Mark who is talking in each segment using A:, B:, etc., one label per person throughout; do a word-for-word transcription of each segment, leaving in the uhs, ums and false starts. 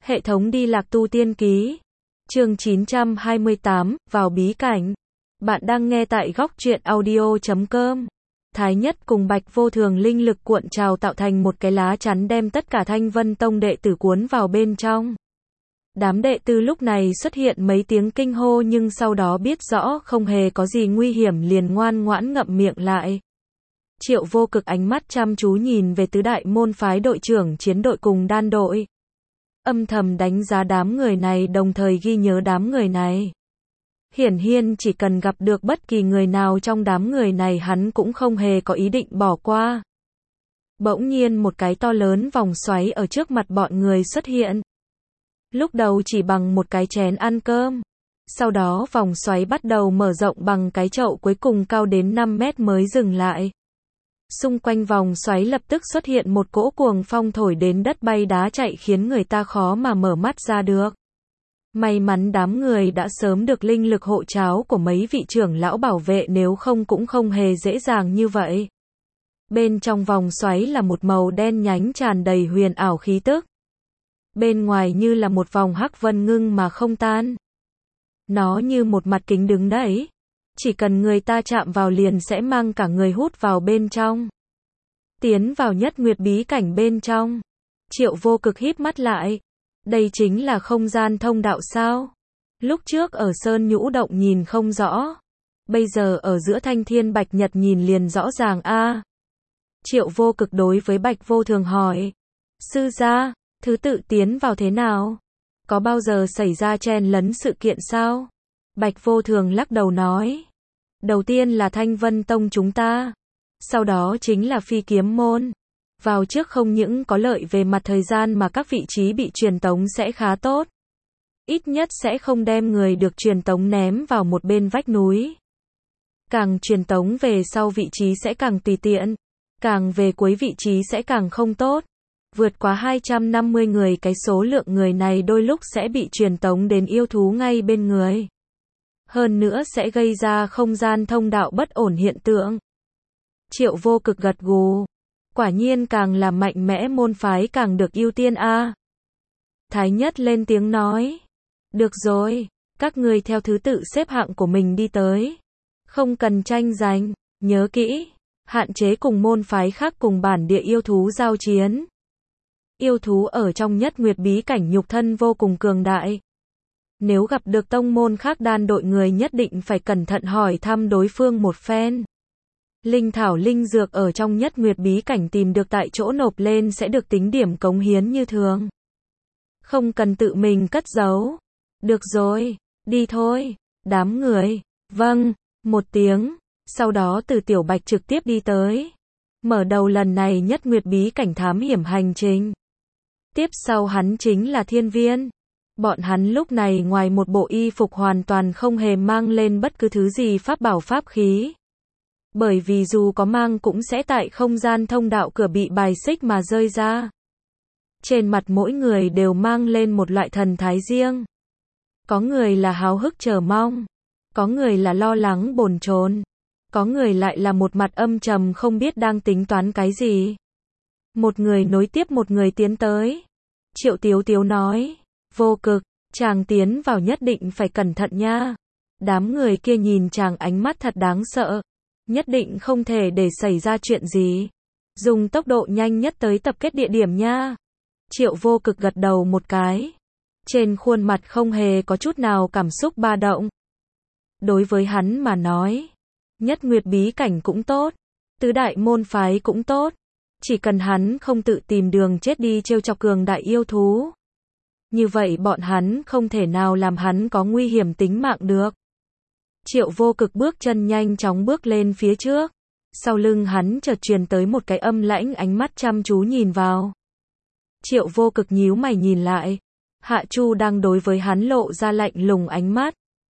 A: Hệ thống đi lạc tu tiên ký. Chương chín trăm hai mươi tám, vào bí cảnh. Bạn đang nghe tại góc truyện audio chấm com. Thái Nhất cùng Bạch Vô Thường linh lực cuộn trào tạo thành một cái lá chắn đem tất cả Thanh Vân Tông đệ tử cuốn vào bên trong. Đám đệ tử lúc này xuất hiện mấy tiếng kinh hô nhưng sau đó biết rõ không hề có gì nguy hiểm liền ngoan ngoãn ngậm miệng lại. Triệu Vô Cực ánh mắt chăm chú nhìn về tứ đại môn phái đội trưởng chiến đội cùng đan đội. Âm thầm đánh giá đám người này đồng thời ghi nhớ đám người này. Hiển nhiên chỉ cần gặp được bất kỳ người nào trong đám người này hắn cũng không hề có ý định bỏ qua. Bỗng nhiên một cái to lớn vòng xoáy ở trước mặt bọn người xuất hiện. Lúc đầu chỉ bằng một cái chén ăn cơm. Sau đó vòng xoáy bắt đầu mở rộng bằng cái chậu cuối cùng cao đến năm mét mới dừng lại. Xung quanh vòng xoáy lập tức xuất hiện một cỗ cuồng phong thổi đến đất bay đá chạy khiến người ta khó mà mở mắt ra được. May mắn đám người đã sớm được linh lực hộ tráo của mấy vị trưởng lão bảo vệ nếu không cũng không hề dễ dàng như vậy. Bên trong vòng xoáy là một màu đen nhánh tràn đầy huyền ảo khí tức. Bên ngoài như là một vòng hắc vân ngưng mà không tan. Nó như một mặt kính đứng đấy. Chỉ cần người ta chạm vào liền sẽ mang cả người hút vào bên trong. Tiến vào nhất nguyệt bí cảnh bên trong. Triệu Vô Cực híp mắt lại. Đây chính là không gian thông đạo sao? Lúc trước ở Sơn Nhũ Động nhìn không rõ. Bây giờ ở giữa Thanh Thiên Bạch Nhật nhìn liền rõ ràng a. À. Triệu Vô Cực đối với Bạch Vô Thường hỏi. Sư gia, thứ tự tiến vào thế nào? Có bao giờ xảy ra chen lấn sự kiện sao? Bạch Vô Thường lắc đầu nói. Đầu tiên là Thanh Vân Tông chúng ta. Sau đó chính là Phi Kiếm Môn. Vào trước không những có lợi về mặt thời gian mà các vị trí bị truyền tống sẽ khá tốt. Ít nhất sẽ không đem người được truyền tống ném vào một bên vách núi. Càng truyền tống về sau vị trí sẽ càng tùy tiện. Càng về cuối vị trí sẽ càng không tốt. Vượt quá hai trăm năm mươi người cái số lượng người này đôi lúc sẽ bị truyền tống đến yêu thú ngay bên người. Hơn nữa sẽ gây ra không gian thông đạo bất ổn hiện tượng. Triệu Vô Cực gật gù. Quả nhiên càng là mạnh mẽ môn phái càng được ưu tiên a. À. Thái Nhất lên tiếng nói. Được rồi, các ngươi theo thứ tự xếp hạng của mình đi tới. Không cần tranh giành, nhớ kỹ, hạn chế cùng môn phái khác cùng bản địa yêu thú giao chiến. Yêu thú ở trong nhất nguyệt bí cảnh nhục thân vô cùng cường đại. Nếu gặp được tông môn khác đan đội người nhất định phải cẩn thận hỏi thăm đối phương một phen. Linh thảo linh dược ở trong nhất nguyệt bí cảnh tìm được tại chỗ nộp lên sẽ được tính điểm cống hiến như thường. Không cần tự mình cất giấu. Được rồi, đi thôi, đám người. Vâng, một tiếng. Sau đó Từ Tiểu Bạch trực tiếp đi tới. Mở đầu lần này nhất nguyệt bí cảnh thám hiểm hành trình. Tiếp sau hắn chính là Thiên Viên. Bọn hắn lúc này ngoài một bộ y phục hoàn toàn không hề mang lên bất cứ thứ gì pháp bảo pháp khí. Bởi vì dù có mang cũng sẽ tại không gian thông đạo cửa bị bài xích mà rơi ra. Trên mặt mỗi người đều mang lên một loại thần thái riêng. Có người là háo hức chờ mong. Có người là lo lắng bồn chồn. Có người lại là một mặt âm trầm không biết đang tính toán cái gì. Một người nối tiếp một người tiến tới. Triệu Tiếu Tiếu nói. Vô Cực, chàng tiến vào nhất định phải cẩn thận nha. Đám người kia nhìn chàng ánh mắt thật đáng sợ. Nhất định không thể để xảy ra chuyện gì. Dùng tốc độ nhanh nhất tới tập kết địa điểm nha. Triệu Vô Cực gật đầu một cái. Trên khuôn mặt không hề có chút nào cảm xúc ba động. Đối với hắn mà nói, nhất nguyệt bí cảnh cũng tốt, tứ đại môn phái cũng tốt. Chỉ cần hắn không tự tìm đường chết đi trêu chọc cường đại yêu thú. Như vậy bọn hắn không thể nào làm hắn có nguy hiểm tính mạng được. Triệu Vô Cực bước chân nhanh chóng bước lên phía trước. Sau lưng hắn chợt truyền tới một cái âm lãnh ánh mắt chăm chú nhìn vào. Triệu Vô Cực nhíu mày nhìn lại. Hạ Chu đang đối với hắn lộ ra lạnh lùng ánh mắt.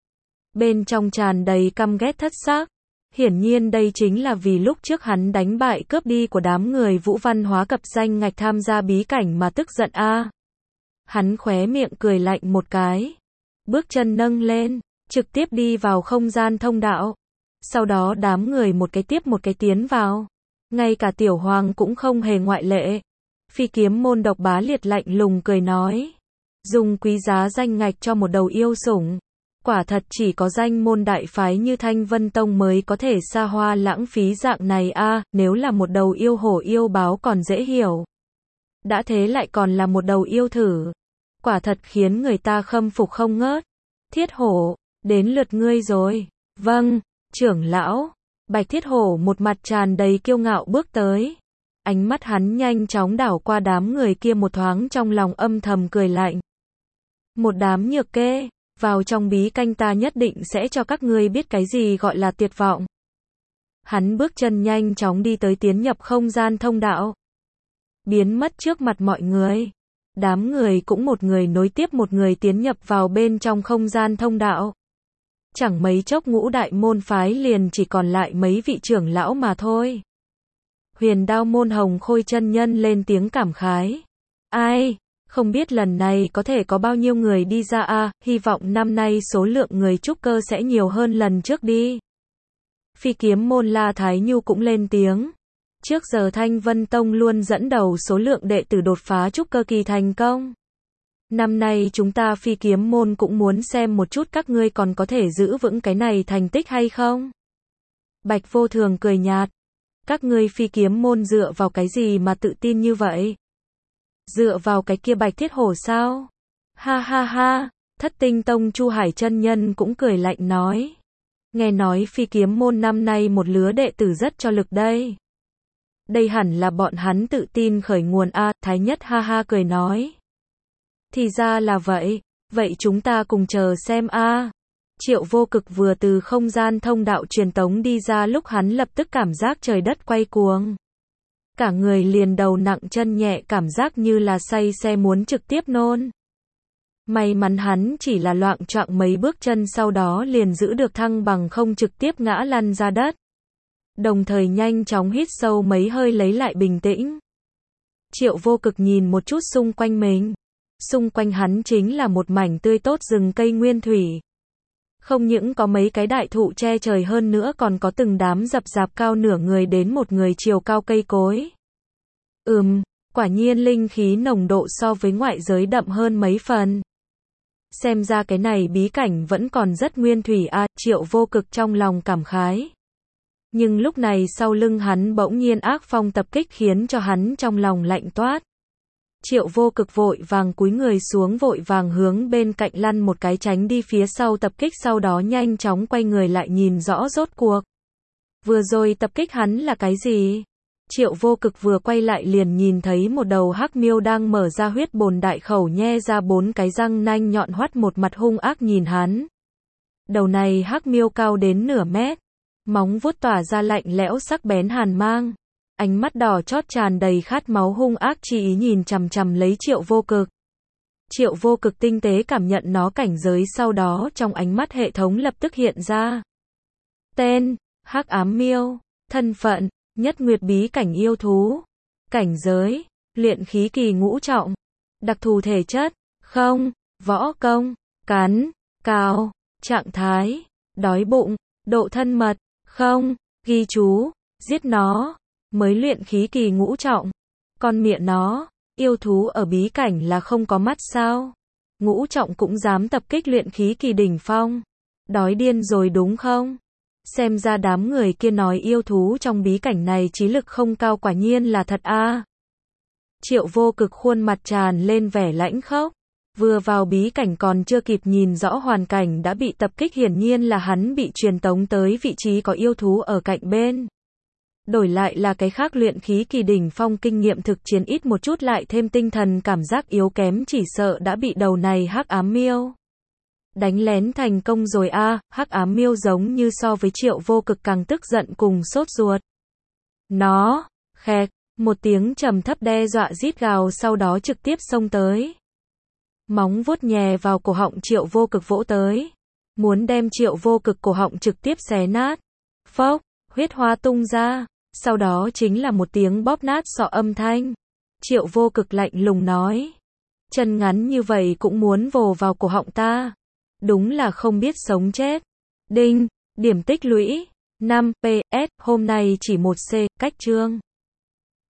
A: Bên trong tràn đầy căm ghét thất xác. Hiển nhiên đây chính là vì lúc trước hắn đánh bại cướp đi của đám người Vũ Văn Hóa cập danh ngạch tham gia bí cảnh mà tức giận a. À. Hắn khóe miệng cười lạnh một cái. Bước chân nâng lên. Trực tiếp đi vào không gian thông đạo. Sau đó đám người một cái tiếp một cái tiến vào. Ngay cả Tiểu Hoàng cũng không hề ngoại lệ. Phi Kiếm Môn Độc Bá Liệt lạnh lùng cười nói. dùng quý giá danh ngạch cho một đầu yêu sủng. Quả thật chỉ có danh môn đại phái như Thanh Vân Tông mới có thể xa hoa lãng phí dạng này a, nếu là một đầu yêu hổ yêu báo còn dễ hiểu. Đã thế lại còn là một đầu yêu thử. Quả thật khiến người ta khâm phục không ngớt. Thiết hổ, đến lượt ngươi rồi. Vâng, trưởng lão. Bạch Thiết Hổ một mặt tràn đầy kiêu ngạo bước tới. Ánh mắt hắn nhanh chóng đảo qua đám người kia một thoáng, trong lòng âm thầm cười lạnh. Một đám nhược kê, vào trong bí canh ta nhất định sẽ cho các ngươi biết cái gì gọi là tuyệt vọng. Hắn bước chân nhanh chóng đi tới, tiến nhập không gian thông đạo. Biến mất trước mặt mọi người. Đám người cũng một người nối tiếp một người tiến nhập vào bên trong không gian thông đạo. Chẳng mấy chốc ngũ đại môn phái liền chỉ còn lại mấy vị trưởng lão mà thôi. Huyền Đao môn Hồng Khôi chân nhân lên tiếng cảm khái. Ai, không biết lần này có thể có bao nhiêu người đi ra a, à, hy vọng năm nay số lượng người trúc cơ sẽ nhiều hơn lần trước đi. Phi kiếm môn La Thái Nhu cũng lên tiếng. Trước giờ Thanh Vân Tông luôn dẫn đầu số lượng đệ tử đột phá trúc cơ kỳ thành công. Năm nay chúng ta phi kiếm môn cũng muốn xem một chút các ngươi còn có thể giữ vững cái này thành tích hay không. Bạch Vô Thường cười nhạt. Các ngươi phi kiếm môn dựa vào cái gì mà tự tin như vậy? Dựa vào cái kia Bạch Thiết Hổ sao? Ha ha ha, Thất Tinh Tông Chu Hải chân nhân cũng cười lạnh nói. Nghe nói phi kiếm môn năm nay một lứa đệ tử rất cho lực đây. Đây hẳn là bọn hắn tự tin khởi nguồn a, Thái Nhất ha ha cười nói. Thì ra là vậy, vậy chúng ta cùng chờ xem a. Triệu Vô Cực vừa từ không gian thông đạo truyền tống đi ra, lúc hắn lập tức cảm giác trời đất quay cuồng. Cả người liền đầu nặng chân nhẹ, cảm giác như là say xe muốn trực tiếp nôn. May mắn hắn chỉ là loạng choạng mấy bước chân, sau đó liền giữ được thăng bằng không trực tiếp ngã lăn ra đất. Đồng thời nhanh chóng hít sâu mấy hơi lấy lại bình tĩnh. Triệu Vô Cực nhìn một chút xung quanh mình. Xung quanh hắn chính là một mảnh tươi tốt rừng cây nguyên thủy. Không những có mấy cái đại thụ che trời, hơn nữa còn có từng đám rậm rạp cao nửa người đến một người chiều cao cây cối. Ừm, quả nhiên linh khí nồng độ so với ngoại giới đậm hơn mấy phần. Xem ra cái này bí cảnh vẫn còn rất nguyên thủy a, Triệu Vô Cực trong lòng cảm khái. Nhưng lúc này sau lưng hắn bỗng nhiên ác phong tập kích khiến cho hắn trong lòng lạnh toát. Triệu Vô Cực vội vàng cúi người xuống, vội vàng hướng bên cạnh lăn một cái tránh đi phía sau tập kích, sau đó nhanh chóng quay người lại nhìn rõ rốt cuộc. Vừa rồi tập kích hắn là cái gì? Triệu Vô Cực vừa quay lại liền nhìn thấy một đầu hắc miêu đang mở ra huyết bồn đại khẩu, nhe ra bốn cái răng nanh nhọn hoắt, một mặt hung ác nhìn hắn. Đầu này hắc miêu cao đến nửa mét, móng vuốt tỏa ra lạnh lẽo sắc bén hàn mang. Ánh mắt đỏ chót tràn đầy khát máu, hung ác chi ý nhìn chằm chằm lấy Triệu Vô Cực. Triệu Vô Cực tinh tế cảm nhận nó cảnh giới, sau đó trong ánh mắt hệ thống lập tức hiện ra. Tên, Hắc Ám Miêu. Thân phận, Nhất Nguyệt bí cảnh yêu thú. Cảnh giới, luyện khí kỳ ngũ trọng. Đặc thù thể chất, không. Võ công, cắn, cào. Trạng thái, đói bụng. Độ thân mật, không. Ghi chú, giết nó. Mới luyện khí kỳ ngũ trọng. Con mẹ nó, yêu thú ở bí cảnh là không có mắt sao? Ngũ trọng cũng dám tập kích luyện khí kỳ đỉnh phong. Đói điên rồi đúng không? Xem ra đám người kia nói yêu thú trong bí cảnh này trí lực không cao, quả nhiên là thật a. À. Triệu Vô Cực khuôn mặt tràn lên vẻ lãnh khốc. Vừa vào bí cảnh còn chưa kịp nhìn rõ hoàn cảnh đã bị tập kích, hiển nhiên là hắn bị truyền tống tới vị trí có yêu thú ở cạnh bên. Đổi lại là cái khác luyện khí kỳ đỉnh phong, kinh nghiệm thực chiến ít một chút lại thêm tinh thần cảm giác yếu kém, chỉ sợ đã bị đầu này Hắc Ám Miêu đánh lén thành công rồi a. À. Hắc Ám Miêu giống như so với Triệu Vô Cực càng tức giận cùng sốt ruột. Nó, khẹt, một tiếng trầm thấp đe dọa rít gào, sau đó trực tiếp xông tới. Móng vuốt nhè vào cổ họng Triệu Vô Cực vỗ tới, muốn đem Triệu Vô Cực cổ họng trực tiếp xé nát. Phốc, huyết hoa tung ra. Sau đó chính là một tiếng bóp nát sọ âm thanh. Triệu Vô Cực lạnh lùng nói. Chân ngắn như vậy cũng muốn vồ vào cổ họng ta. Đúng là không biết sống chết. Đinh, điểm tích lũy. năm P S, hôm nay chỉ một C, cách chương.